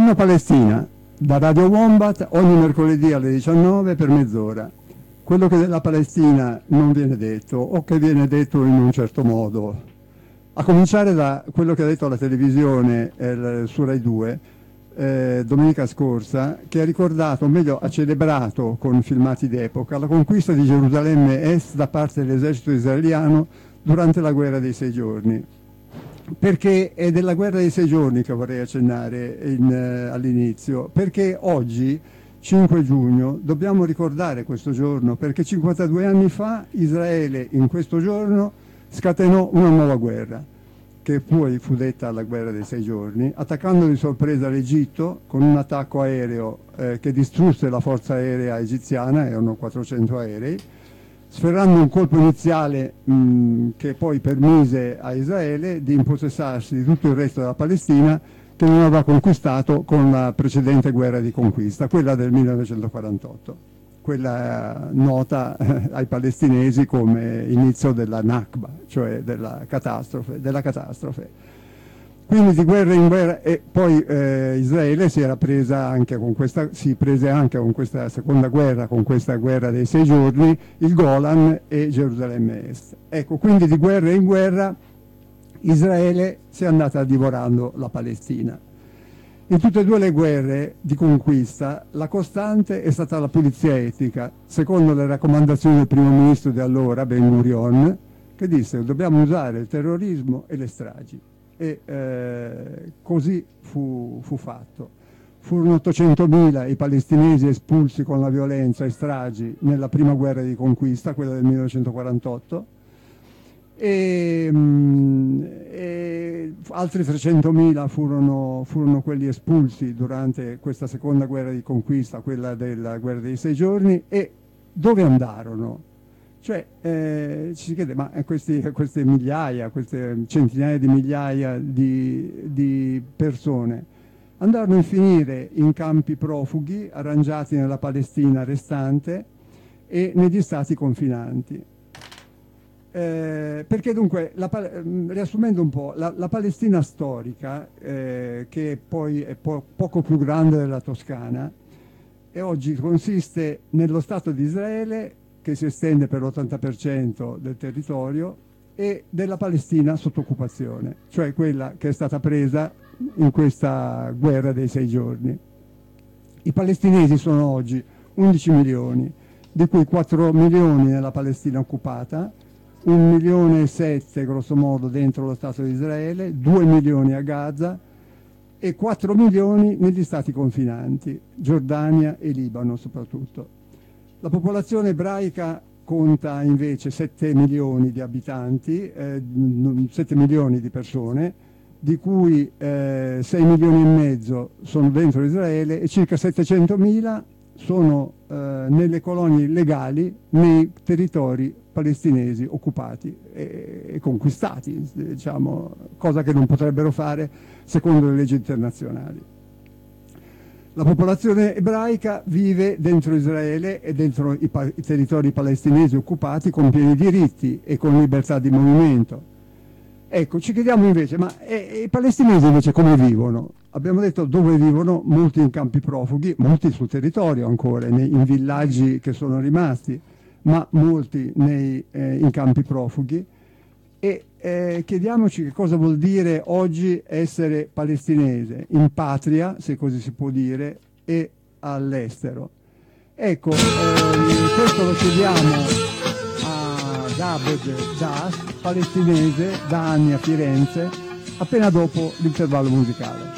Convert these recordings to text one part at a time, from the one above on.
Buongiorno Palestina, da Radio Wombat ogni mercoledì alle 19 per mezz'ora. Quello che della Palestina non viene detto o che viene detto in un certo modo, a cominciare da quello che ha detto la televisione su Rai 2 domenica scorsa, che ha ricordato, o meglio ha celebrato con filmati d'epoca, la conquista di Gerusalemme Est da parte dell'esercito israeliano durante la guerra dei 6 giorni. Perché è della guerra dei 6 giorni che vorrei accennare all'inizio, perché oggi, 5 giugno, dobbiamo ricordare questo giorno, perché 52 anni fa Israele in questo giorno scatenò una nuova guerra, che poi fu detta la guerra dei 6 giorni, attaccando di sorpresa l'Egitto con un attacco aereo che distrusse la forza aerea egiziana, erano 400 aerei, sferrando un colpo iniziale che poi permise a Israele di impossessarsi di tutto il resto della Palestina che non aveva conquistato con la precedente guerra di conquista, quella del 1948, quella nota ai palestinesi come inizio della Nakba, cioè della catastrofe. Quindi di guerra in guerra, e poi Israele si prese anche con questa seconda guerra, con questa guerra dei 6 giorni, il Golan e Gerusalemme Est. Ecco, quindi di guerra in guerra Israele si è andata divorando la Palestina. In tutte e due le guerre di conquista la costante è stata la pulizia etnica, secondo le raccomandazioni del primo ministro di allora, Ben Gurion, che disse che dobbiamo usare il terrorismo e le stragi. E così fu fatto. Furono 800.000 i palestinesi espulsi con la violenza e stragi nella prima guerra di conquista, quella del 1948, e altri 300.000 furono quelli espulsi durante questa seconda guerra di conquista, quella della guerra dei 6 giorni. E dove andarono? Cioè ci si chiede, ma queste migliaia, queste centinaia di migliaia di persone andarono a finire in campi profughi arrangiati nella Palestina restante e negli stati confinanti. Perché dunque, riassumendo un po', la Palestina storica, che poi è poco più grande della Toscana, e oggi consiste nello Stato di Israele, che si estende per l'80% del territorio, e della Palestina sotto occupazione, cioè quella che è stata presa in questa guerra dei 6 giorni. I palestinesi sono oggi 11 milioni, di cui 4 milioni nella Palestina occupata, 1,7 milioni grosso modo dentro lo Stato di Israele, 2 milioni a Gaza e 4 milioni negli stati confinanti, Giordania e Libano soprattutto. La popolazione ebraica conta invece 7 milioni di abitanti, 7 milioni di persone, di cui 6 milioni e mezzo sono dentro Israele e circa 700.000 sono nelle colonie legali nei territori palestinesi occupati e conquistati, diciamo, cosa che non potrebbero fare secondo le leggi internazionali. La popolazione ebraica vive dentro Israele e dentro i territori palestinesi occupati con pieni diritti e con libertà di movimento. Ecco, ci chiediamo invece, ma i palestinesi invece come vivono? Abbiamo detto dove vivono, molti in campi profughi, molti sul territorio ancora, in villaggi che sono rimasti, ma molti in campi profughi. E chiediamoci che cosa vuol dire oggi essere palestinese, in patria, se così si può dire, e all'estero. Ecco, questo lo chiediamo ad Abed Das, palestinese da anni a Firenze, appena dopo l'intervallo musicale.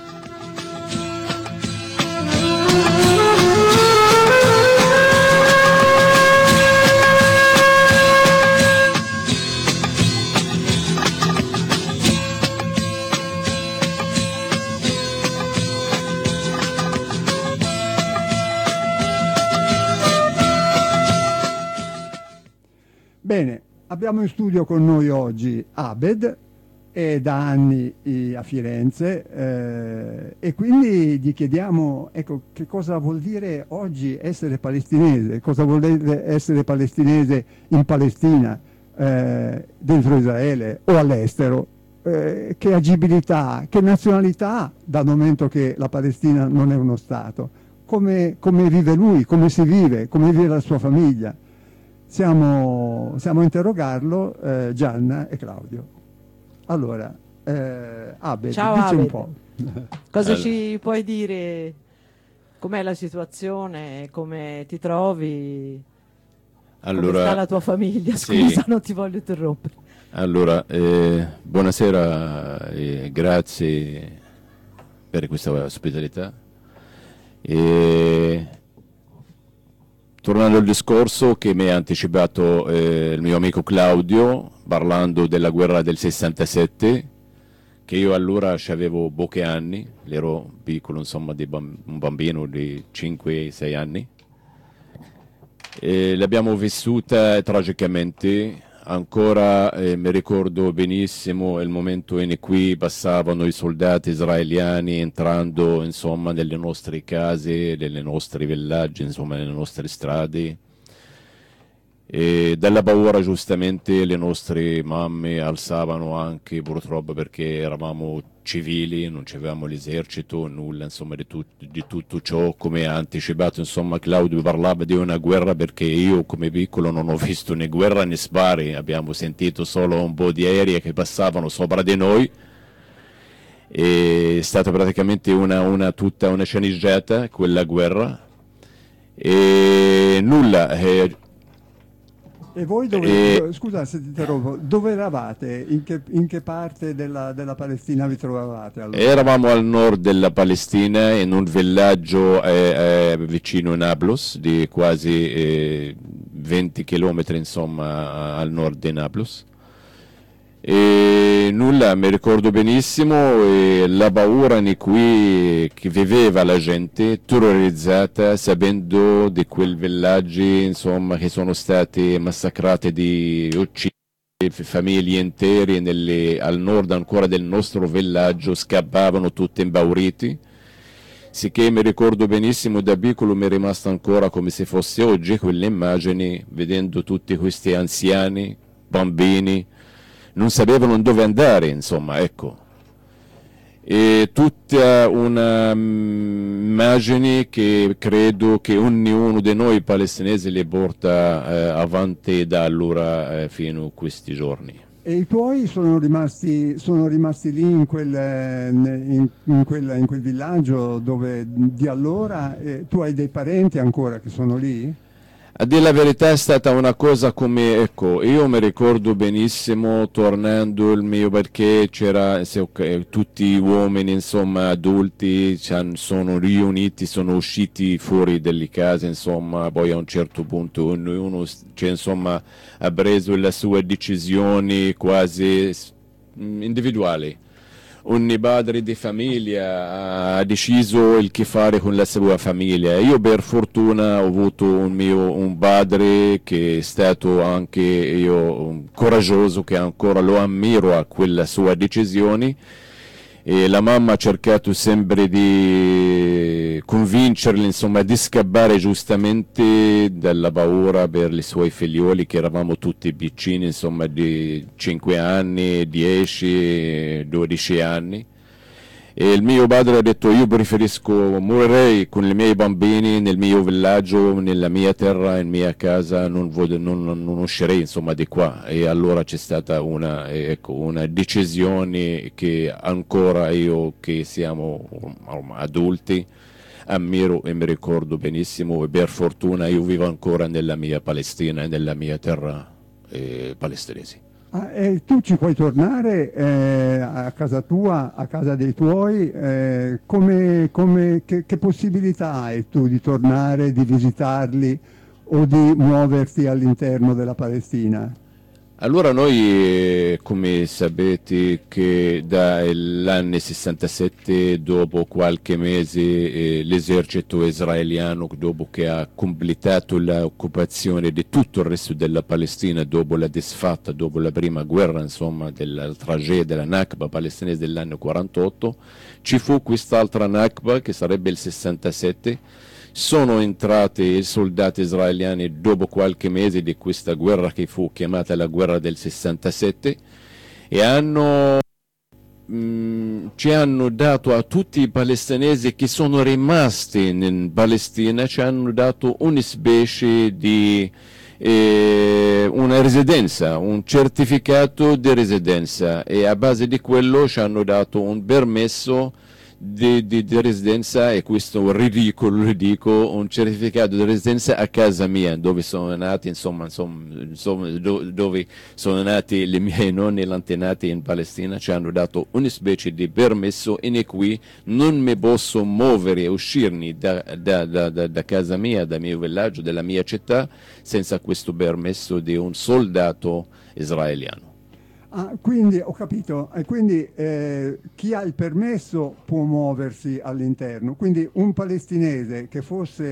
Bene, abbiamo in studio con noi oggi Abed, è da anni a Firenze, e quindi gli chiediamo, ecco, che cosa vuol dire oggi essere palestinese, cosa vuol dire essere palestinese in Palestina, dentro Israele o all'estero. che agibilità, che nazionalità, dal momento che la Palestina non è uno Stato, come vive lui, come vive la sua famiglia. Siamo a interrogarlo, Gianna e Claudio. Allora, Abed, Ciao dici un Abed, po'. cosa ci puoi dire? Com'è la situazione? Come ti trovi? Come sta Allora, la tua famiglia? sì, Scusa, non ti voglio interrompere. allora, buonasera e grazie per questa ospitalità. E, tornando al discorso che mi ha anticipato il mio amico Claudio, parlando della guerra del 67, che io allora avevo pochi anni, ero piccolo, insomma, un bambino di 5-6 anni. E l'abbiamo vissuta tragicamente, ancora mi ricordo benissimo il momento in cui passavano i soldati israeliani entrando insomma nelle nostre case, nelle nostri villaggi, insomma nelle nostre strade. E dalla paura giustamente le nostre mamme alzavano anche purtroppo perché eravamo civili, non avevamo l'esercito, nulla insomma di tutto ciò, come ha anticipato insomma Claudio parlava di una guerra perché io come piccolo non ho visto né guerra né spari, abbiamo sentito solo un po' di aerei che passavano sopra di noi. È stata praticamente tutta una sceneggiata quella guerra e nulla. E voi scusa se ti interrompo, dove eravate? In che parte della Palestina vi trovavate allora? Eravamo al nord della Palestina in un villaggio vicino a Nablus di quasi 20 km insomma al nord di Nablus. E nulla, mi ricordo benissimo la paura in cui che viveva la gente terrorizzata sapendo di quei villaggi insomma che sono stati massacrati di uccisi famiglie intere al nord ancora del nostro villaggio scappavano tutti impauriti. Sicché mi ricordo benissimo da piccolo mi è rimasto ancora come se fosse oggi quelle immagini vedendo tutti questi anziani, bambini non sapevano dove andare, insomma, ecco. E tutta una immagine che credo che ognuno di noi palestinesi le porta avanti da allora fino a questi giorni. E i tuoi sono rimasti lì in quel villaggio dove di allora, tu hai dei parenti ancora che sono lì? A dire la verità è stata una cosa come, ecco, io mi ricordo benissimo tornando il mio perché c'era tutti uomini, insomma, adulti, sono riuniti, sono usciti fuori dalle case, insomma, poi a un certo punto ognuno insomma, ha preso le sue decisioni quasi individuali. Ogni padre di famiglia ha deciso il che fare con la sua famiglia. Io per fortuna ho avuto un padre che è stato anche coraggioso, che ancora lo ammiro a quella sua decisione. E la mamma ha cercato sempre di convincerli insomma di scappare giustamente dalla paura per i suoi figlioli che eravamo tutti piccini insomma di 5 anni, 10, 12 anni e il mio padre ha detto io preferisco morirei con i miei bambini nel mio villaggio, nella mia terra, in mia casa, non uscirei insomma di qua e allora c'è stata una decisione che ancora io che siamo adulti ammiro e mi ricordo benissimo e per fortuna io vivo ancora nella mia Palestina e nella mia terra palestinese. E tu ci puoi tornare a casa tua, a casa dei tuoi? Che possibilità hai tu di tornare, di visitarli o di muoverti all'interno della Palestina? Allora noi, come sapete, che dall'anno 67, dopo qualche mese, l'esercito israeliano, dopo che ha completato l'occupazione di tutto il resto della Palestina, dopo la disfatta, dopo la prima guerra, insomma, della tragedia della Nakba palestinese dell'anno 48, ci fu quest'altra Nakba, che sarebbe il 67, sono entrati i soldati israeliani dopo qualche mese di questa guerra che fu chiamata la guerra del 67 e hanno ci hanno dato a tutti i palestinesi che sono rimasti in Palestina, ci hanno dato una specie di una residenza, un certificato di residenza, e a base di quello ci hanno dato un permesso di residenza, e questo è un ridicolo, un certificato di residenza a casa mia, dove sono nati, dove sono nati i miei nonni e antenati in Palestina. Ci hanno dato una specie di permesso, e qui non mi posso muovere e uscirne da casa mia, dal mio villaggio, dalla mia città, senza questo permesso di un soldato israeliano. Ah, quindi ho capito, e quindi chi ha il permesso può muoversi all'interno, quindi un palestinese che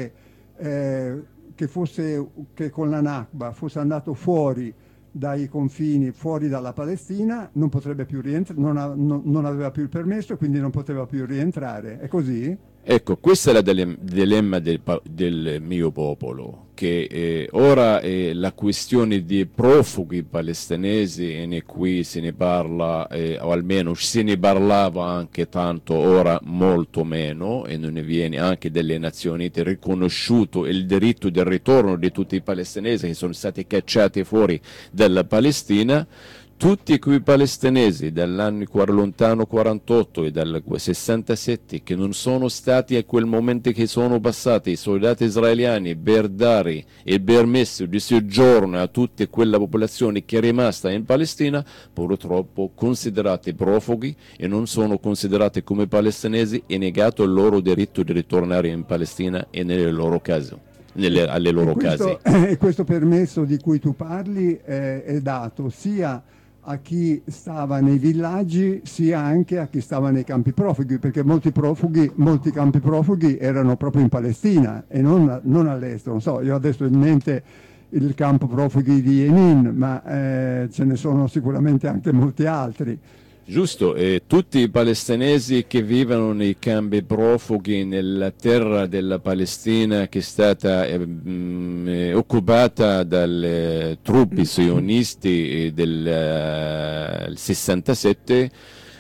con la Nakba fosse andato fuori dai confini, fuori dalla Palestina, non potrebbe più rientrare, non aveva più il permesso e quindi non poteva più rientrare, è così? Ecco, questo è il dilemma del mio popolo, che ora la questione di profughi palestinesi, e qui se ne parla, o almeno se ne parlava anche tanto, ora molto meno, e non ne viene anche delle Nazioni Unite riconosciuto il diritto del ritorno di tutti i palestinesi che sono stati cacciati fuori dalla Palestina. Tutti quei palestinesi dall'anno lontano 48 e dal 67 che non sono stati a quel momento che sono passati i soldati israeliani per dare il permesso di soggiorno a tutta quella popolazione che è rimasta in Palestina, purtroppo considerati profughi e non sono considerati come palestinesi, e negato il loro diritto di ritornare in Palestina e nelle loro case. Alle loro case. E questo permesso di cui tu parli è dato sia a chi stava nei villaggi sia anche a chi stava nei campi profughi, perché molti campi profughi erano proprio in Palestina e non all'estero. Non so, io adesso ho in mente il campo profughi di Jenin, ma ce ne sono sicuramente anche molti altri. Giusto, e tutti i palestinesi che vivono nei campi profughi nella terra della Palestina che è stata occupata dalle truppe sionisti del 67,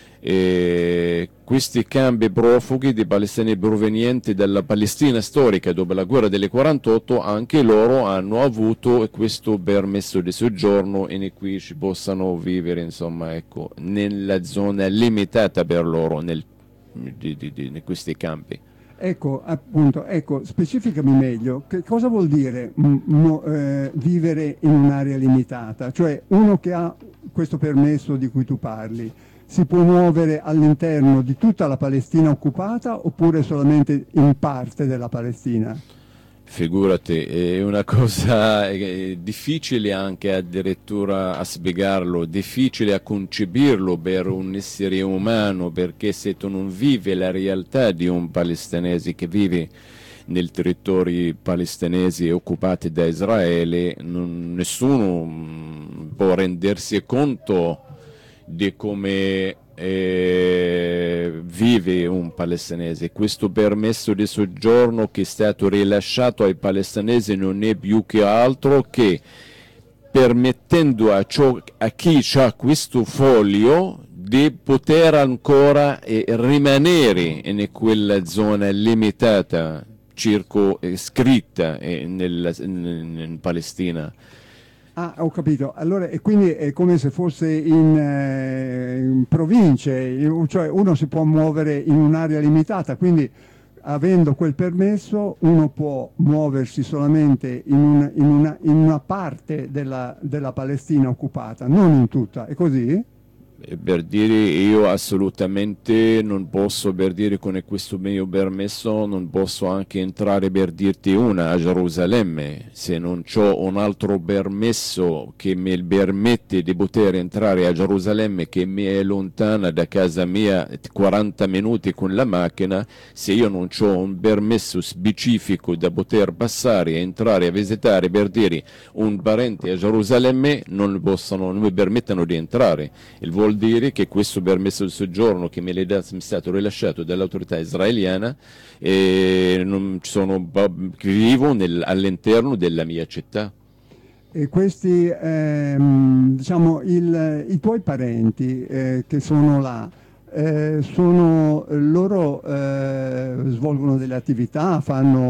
questi campi profughi di palestinesi provenienti dalla Palestina storica dopo la guerra del 48, anche loro hanno avuto questo permesso di soggiorno, e qui ci possano vivere, insomma, ecco, nella zona limitata per loro in questi campi. Ecco, appunto, specificami meglio, che cosa vuol dire vivere in un'area limitata? Cioè, uno che ha questo permesso di cui tu parli, si può muovere all'interno di tutta la Palestina occupata oppure solamente in parte della Palestina? Figurati, è una cosa difficile anche addirittura a spiegarlo, difficile a concepirlo per un essere umano, perché se tu non vivi la realtà di un palestinese che vive nei territori palestinesi occupati da Israele, nessuno può rendersi conto di come vive un palestinese. Questo permesso di soggiorno che è stato rilasciato ai palestinesi non è più che altro che permettendo a chi ha questo foglio di poter ancora rimanere in quella zona limitata scritta in Palestina. Ah, ho capito. Allora, e quindi è come se fosse in province, cioè uno si può muovere in un'area limitata, quindi avendo quel permesso uno può muoversi solamente in una parte della Palestina occupata, non in tutta, è così? Per dire, io assolutamente non posso, per dire, con questo mio permesso non posso anche entrare, per dirti una, a Gerusalemme, se non ho un altro permesso che mi permette di poter entrare a Gerusalemme, che mi è lontana da casa mia 40 minuti con la macchina. Se io non ho un permesso specifico da poter passare e entrare a visitare, per dire, un parente a Gerusalemme, non mi permettono di entrare. Vuol dire che questo permesso di soggiorno che mi è stato rilasciato dall'autorità israeliana, vivo all'interno della mia città. E questi, diciamo, i tuoi parenti che sono là, loro svolgono delle attività,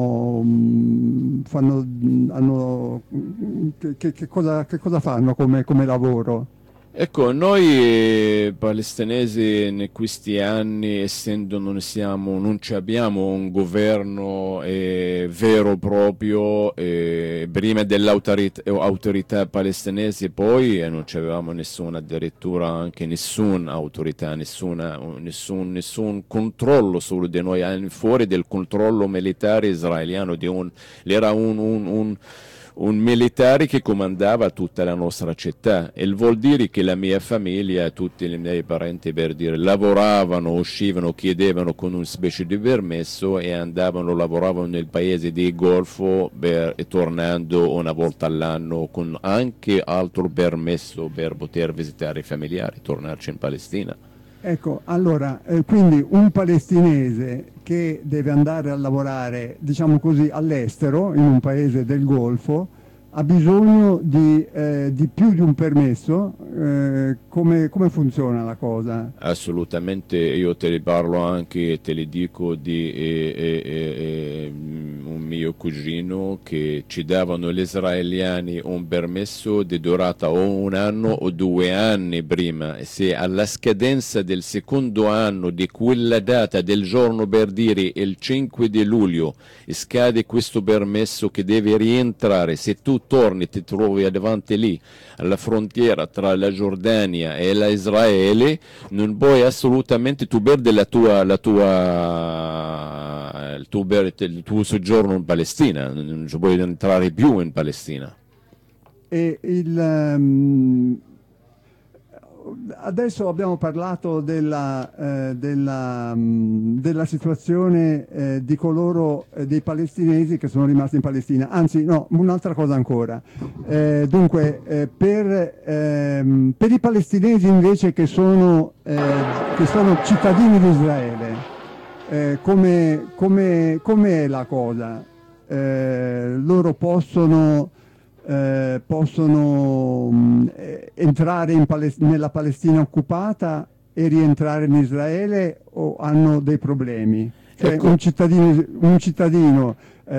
che cosa fanno come lavoro? Ecco, noi palestinesi in questi anni, essendo non abbiamo un governo vero proprio, prima dell'autorità palestinese, poi non avevamo nessuna, addirittura anche nessuna autorità, nessun controllo solo di noi, al fuori del controllo militare israeliano, era un militare che comandava tutta la nostra città. E vuol dire che la mia famiglia, tutti i miei parenti, per dire, lavoravano, uscivano, chiedevano con una specie di permesso e lavoravano nel paese del Golfo e tornando una volta all'anno con anche altro permesso per poter visitare i familiari, tornarci in Palestina. Ecco, allora, quindi un palestinese che deve andare a lavorare, diciamo così, all'estero, in un paese del Golfo, ha bisogno di più di un permesso. Come funziona la cosa? Assolutamente, io te ne parlo anche, te le dico di un mio cugino che ci davano gli israeliani un permesso di durata o un anno o 2 anni prima. Se alla scadenza del secondo anno di quella data del giorno, per dire il 5 di luglio, scade questo permesso che devi rientrare, se tu torni ti trovi davanti lì alla frontiera tra la Giordania e la Israele, non puoi assolutamente, tu perdi il tuo soggiorno in Palestina, non ci puoi entrare più in Palestina. E adesso abbiamo parlato della situazione di coloro, dei palestinesi che sono rimasti in Palestina. Anzi, no, un'altra cosa ancora. Dunque, per i palestinesi invece che sono cittadini di Israele, come è la cosa? Loro possono entrare nella Palestina occupata e rientrare in Israele, o hanno dei problemi? Cioè, ecco, un cittadino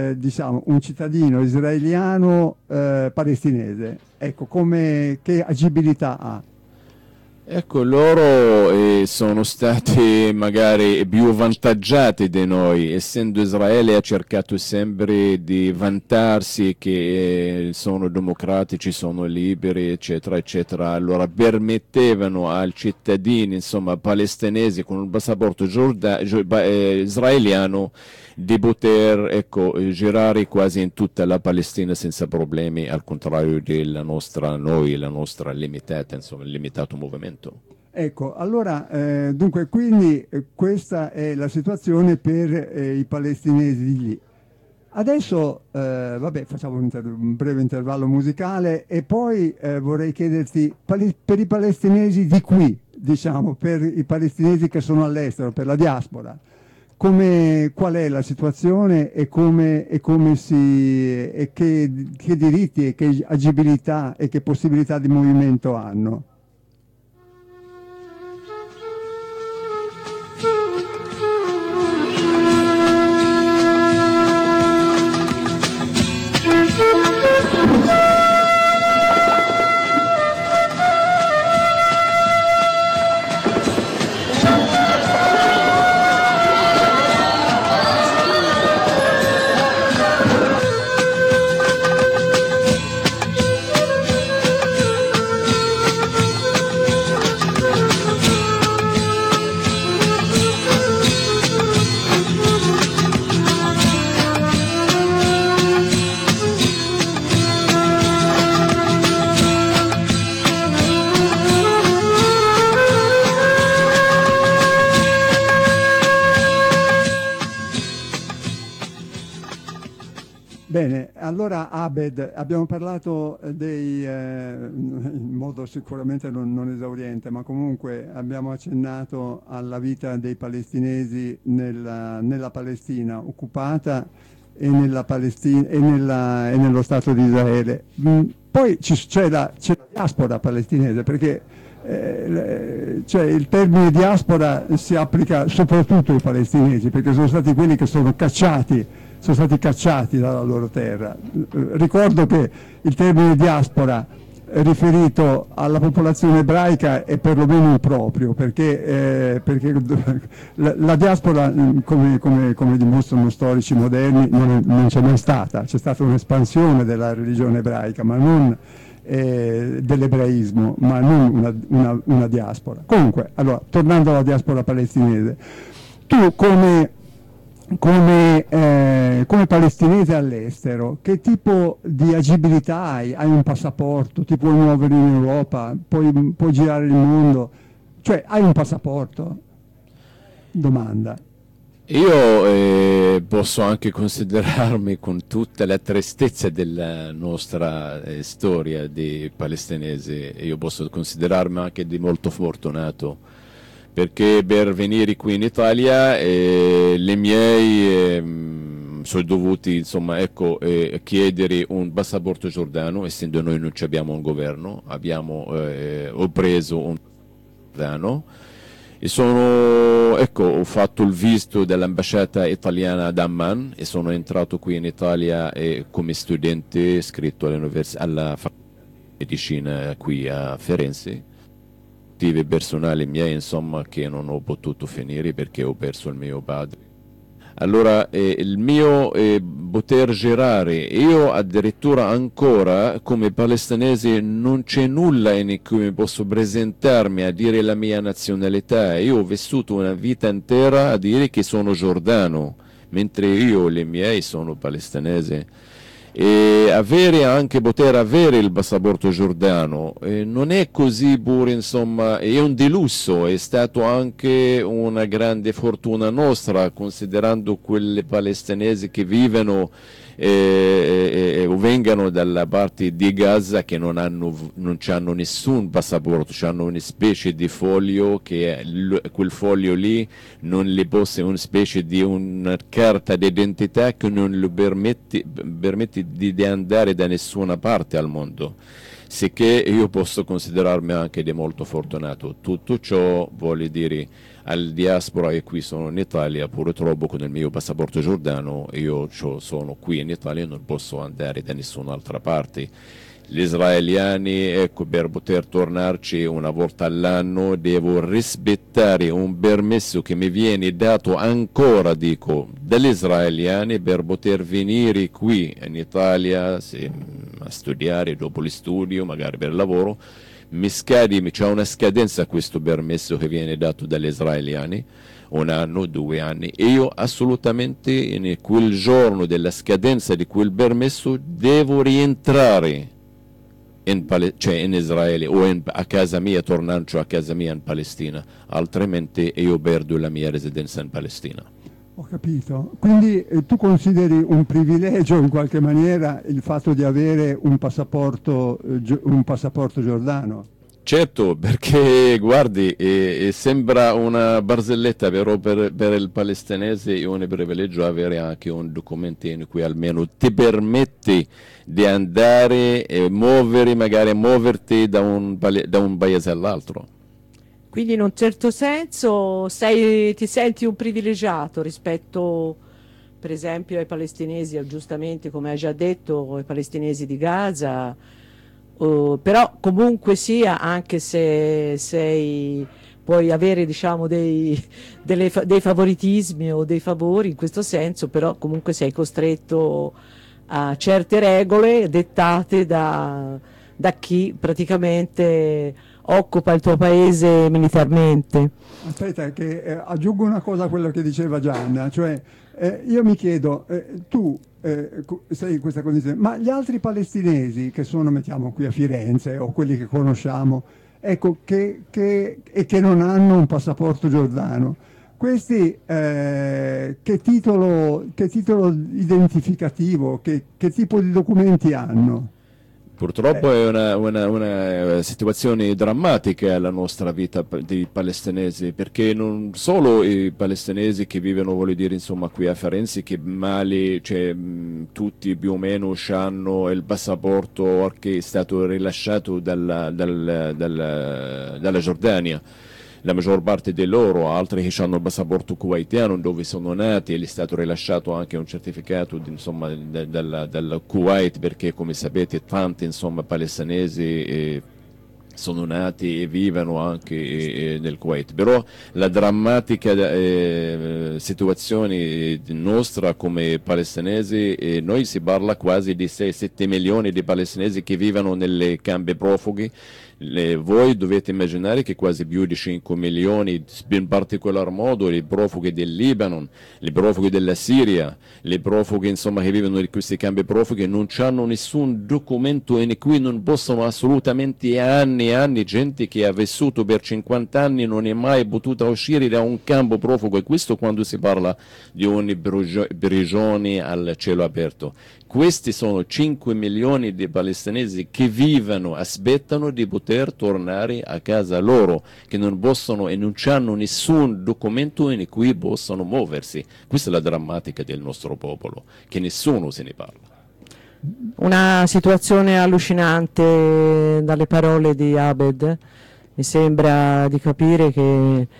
israeliano palestinese, ecco, che agibilità ha? Ecco, loro sono stati magari più avvantaggiati di noi, essendo Israele ha cercato sempre di vantarsi che sono democratici, sono liberi, eccetera, eccetera. Allora permettevano ai cittadini, insomma, palestinesi con il passaporto israeliano di poter, girare quasi in tutta la Palestina senza problemi, al contrario della nostra limitata, insomma, limitato movimento. Ecco, allora, dunque, quindi questa è la situazione per i palestinesi di lì. Adesso, vabbè, facciamo un breve intervallo musicale e poi vorrei chiederti, per i palestinesi di qui, diciamo, per i palestinesi che sono all'estero, per la diaspora, qual è la situazione e che diritti e che agibilità e che possibilità di movimento hanno? Bene, allora Abed, abbiamo parlato in modo sicuramente non esauriente, ma comunque abbiamo accennato alla vita dei palestinesi nella Palestina occupata e nello Stato di Israele. Poi c'è la diaspora palestinese, perché cioè il termine diaspora si applica soprattutto ai palestinesi, perché sono stati quelli che sono stati cacciati dalla loro terra. Ricordo che il termine diaspora riferito alla popolazione ebraica è perlomeno improprio, perché la diaspora, come dimostrano storici moderni, non c'è mai stata. C'è stata un'espansione della religione ebraica, ma non dell'ebraismo, ma non una diaspora. Comunque, allora, tornando alla diaspora palestinese, tu come palestinese all'estero, che tipo di agibilità hai? Hai un passaporto, ti puoi muovere in Europa, puoi girare il mondo, cioè hai un passaporto? Domanda. Io posso anche considerarmi, con tutta la tristezza della nostra storia di palestinese, io posso considerarmi anche di molto fortunato, perché per venire qui in Italia le miei sono dovuti, insomma, ecco, chiedere un passaporto giordano, essendo noi non abbiamo un governo, ho preso un giordano. E ho fatto il visto dell'ambasciata italiana ad Amman e sono entrato qui in Italia come studente iscritto alla facoltà di medicina qui a Firenze. Motivi personali miei, insomma, che non ho potuto finire perché ho perso il mio padre. Allora il mio poter girare, io addirittura ancora come palestinese non c'è nulla in cui posso presentarmi a dire la mia nazionalità. Io ho vissuto una vita intera a dire che sono giordano, mentre io, le miei, sono palestinese. E poter avere il passaporto giordano non è così pure, insomma, è un delusso, è stato anche una grande fortuna nostra, considerando quelle palestinesi che vivono o vengano dalla parte di Gaza, che non hanno nessun passaporto, hanno una specie di foglio che quel foglio lì non le possa, una specie di una carta d'identità che non le permette di andare da nessuna parte al mondo. Sicché io posso considerarmi anche di molto fortunato. Tutto ciò vuole dire al diaspora, e qui sono in Italia, purtroppo con il mio passaporto giordano io sono qui in Italia e non posso andare da nessun'altra parte. Gli israeliani, ecco, per poter tornarci una volta all'anno devo rispettare un permesso che mi viene dato ancora, dico, dagli israeliani per poter venire qui in Italia a studiare dopo gli studi, magari per lavoro. C'è una scadenza a questo permesso che viene dato dagli israeliani, 1 anno, 2 anni, e io assolutamente in quel giorno della scadenza di quel permesso devo rientrare in Israele o a casa mia, tornando a casa mia in Palestina, altrimenti io perdo la mia residenza in Palestina. Ho capito. Quindi tu consideri un privilegio in qualche maniera il fatto di avere un passaporto giordano? Certo, perché guardi, sembra una barzelletta, però per il palestinese è un privilegio avere anche un documento in cui almeno ti permette di andare e muoverti da un paese all'altro. Quindi in un certo senso ti senti un privilegiato rispetto, per esempio, ai palestinesi, giustamente come hai già detto, ai palestinesi di Gaza. Però comunque sia, anche se puoi avere, diciamo, dei favoritismi o dei favori in questo senso, però comunque sei costretto a certe regole dettate da chi praticamente occupa il tuo paese militarmente. Aspetta, che aggiungo una cosa a quello che diceva Gianna, cioè io mi chiedo, tu sei in questa condizione, ma gli altri palestinesi che sono, mettiamo qui a Firenze, o quelli che conosciamo, ecco, che non hanno un passaporto giordano, questi che titolo identificativo, che tipo di documenti hanno? Purtroppo è una situazione drammatica la nostra vita dei palestinesi, perché non solo i palestinesi che vivono, voglio dire, insomma, qui a Firenze, che male, cioè, tutti più o meno hanno il passaporto che è stato rilasciato dalla Giordania. La maggior parte di loro, altri che hanno il passaporto kuwaitiano dove sono nati, e gli è stato rilasciato anche un certificato insomma, dal Kuwait, perché come sapete tanti insomma, palestinesi sono nati e vivono anche nel Kuwait. Però la drammatica situazione nostra come palestinesi, noi si parla quasi di 6-7 milioni di palestinesi che vivono nelle campi profughi. Voi dovete immaginare che quasi più di 5 milioni, in particolar modo i profughi del Libano, i profughi della Siria, i profughi insomma, che vivono in questi campi profughi non hanno nessun documento in cui non possono assolutamente anni e anni, gente che ha vissuto per 50 anni non è mai potuta uscire da un campo profugo, e questo quando si parla di ogni prigione al cielo aperto. Questi sono 5 milioni di palestinesi che vivono, aspettano di poter tornare a casa loro, che non possono e non hanno nessun documento in cui possano muoversi. Questa è la drammatica del nostro popolo, che nessuno se ne parla. Una situazione allucinante dalle parole di Abed. Mi sembra di capire che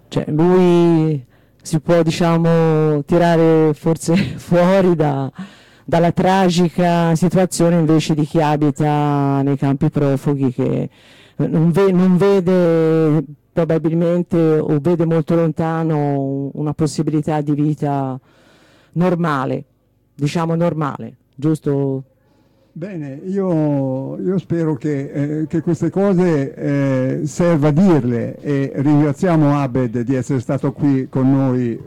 lui si può, diciamo, tirare forse fuori dalla tragica situazione invece di chi abita nei campi profughi, che non vede probabilmente o vede molto lontano una possibilità di vita normale, diciamo normale, giusto? Bene, io spero che queste cose serva a dirle, e ringraziamo Abed di essere stato qui con noi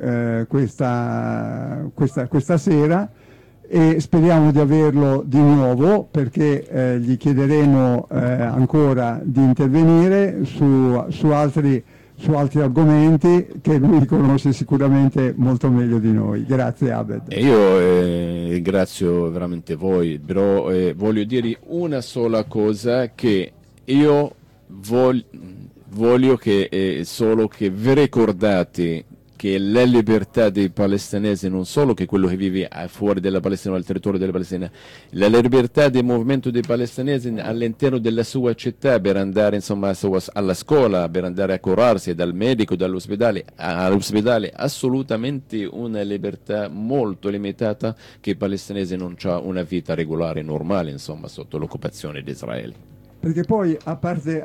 questa sera, e speriamo di averlo di nuovo, perché gli chiederemo ancora di intervenire su altri argomenti che lui conosce sicuramente molto meglio di noi. Grazie Abed. E ringrazio veramente voi, però voglio dire una sola cosa, che io voglio che solo che vi ricordate che la libertà dei palestinesi, non solo che quello che vive fuori della Palestina, al territorio della Palestina, la libertà del movimento dei palestinesi all'interno della sua città, per andare insomma alla scuola, per andare a curarsi dal medico, all'ospedale, assolutamente una libertà molto limitata, che i palestinesi non hanno una vita regolare, normale, insomma, sotto l'occupazione di Israele. Perché poi, a parte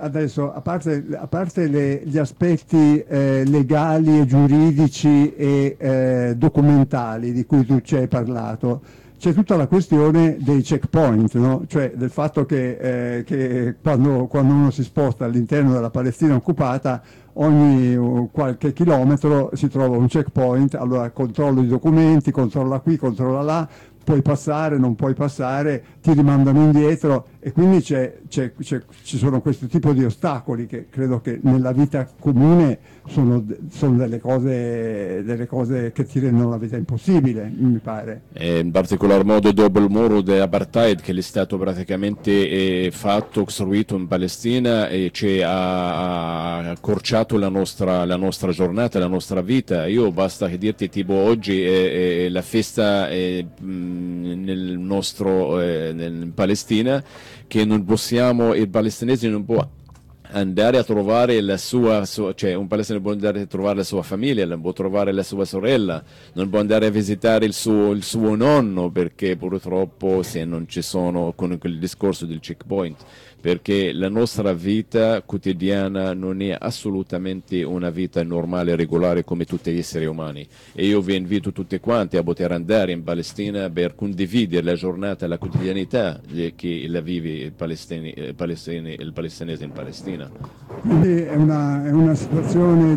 gli aspetti legali e giuridici e documentali di cui tu ci hai parlato, c'è tutta la questione dei checkpoint, no? Cioè del fatto che quando uno si sposta all'interno della Palestina occupata, ogni qualche chilometro si trova un checkpoint, allora controllo i documenti, controlla qui, controlla là, puoi passare, non puoi passare, ti rimandano indietro, e quindi ci sono questo tipo di ostacoli che credo che nella vita comune sono delle cose che ti rendono la vita impossibile, mi pare. In particolar modo dopo il muro dell'apartheid, che è stato praticamente costruito in Palestina, e ci ha accorciato la nostra giornata, la nostra vita. Io basta che dirti, tipo oggi la festa nel nostro in Palestina, che non possiamo, il palestinese non può andare a trovare cioè un palestinese può andare a trovare la sua famiglia, non può trovare la sua sorella, non può andare a visitare il suo nonno, perché purtroppo se non ci sono, con quel discorso del checkpoint, perché la nostra vita quotidiana non è assolutamente una vita normale, regolare come tutti gli esseri umani, e io vi invito tutti quanti a poter andare in Palestina per condividere la giornata, la quotidianità che la vive il palestinese in Palestina. Quindi è una situazione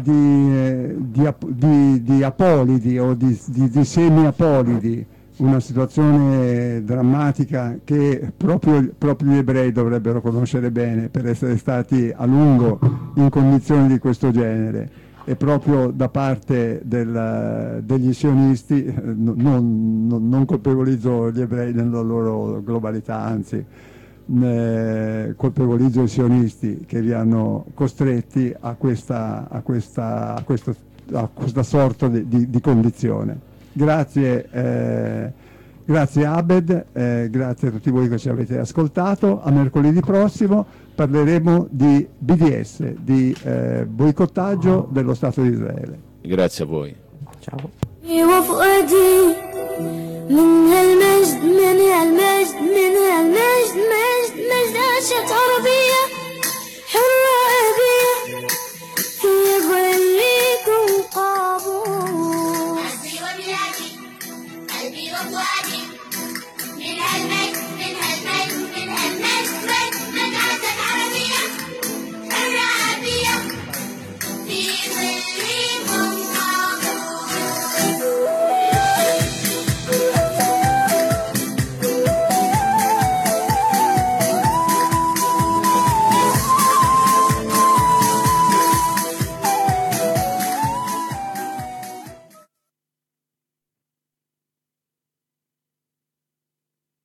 di apolidi o di semi-apolidi, una situazione drammatica che proprio gli ebrei dovrebbero conoscere bene, per essere stati a lungo in condizioni di questo genere, e proprio da parte degli sionisti, non colpevolizzo gli ebrei nella loro globalità, anzi colpevolizzo i sionisti che vi hanno costretti a questa sorta di condizione. Grazie, grazie Abed, grazie a tutti voi che ci avete ascoltato. A mercoledì prossimo parleremo di BDS, di boicottaggio dello Stato di Israele. Grazie a voi. Ciao. وفؤادي من هالمجد